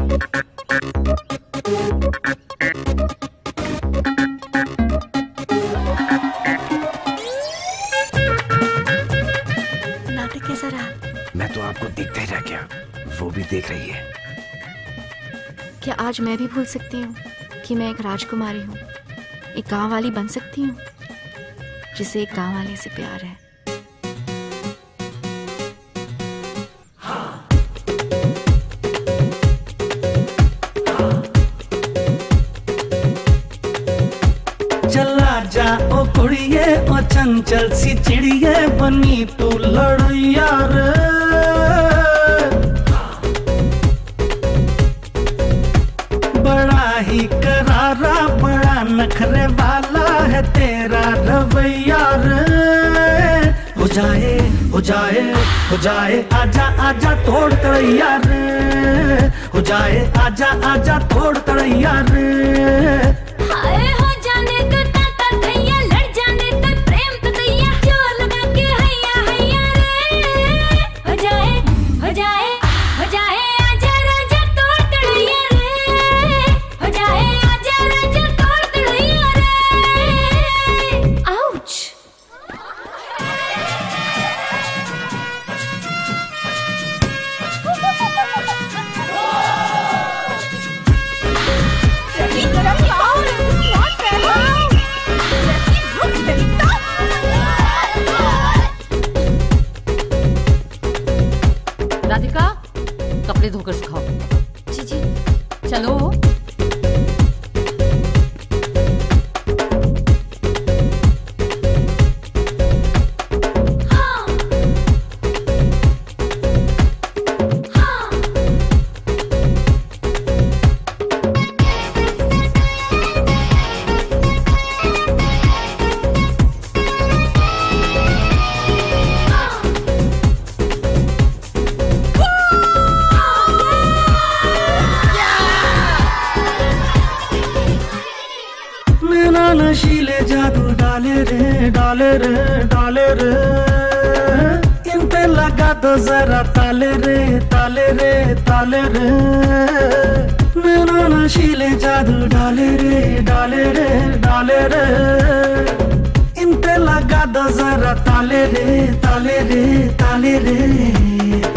नाटक कैसा रहा? मैं तो आपको देखते ही रह गया, वो भी देख रही है। क्या आज मैं भी भूल सकती हूँ कि मैं एक राजकुमारी हूँ, एक गांव वाली बन सकती हूँ जिसे एक गांव वाले से प्यार है। चला जा ओ कुड़िए ओ चंचल सी चिड़िए बनी तू लड़ैया रे। बड़ा ही करारा बड़ा नखरे वाला है तेरा रवैया रे। हो जाए आजा आजा तोड़ तड़ैया रे। हो जाए आजा आजा तोड़ तड़ैया रे। राधिका, कपड़े धोकर सुखाओ। जी जी। चलो। नशीले जादू डाले रे डाले रे डाले रे। इन पे लगा दो जरा ताले रे ताले रे ताले रे। नशीले जादू डाले रे डाले रे डाले रे। इन पे लगा दो जरा ताले रे ताले रे ताले रे।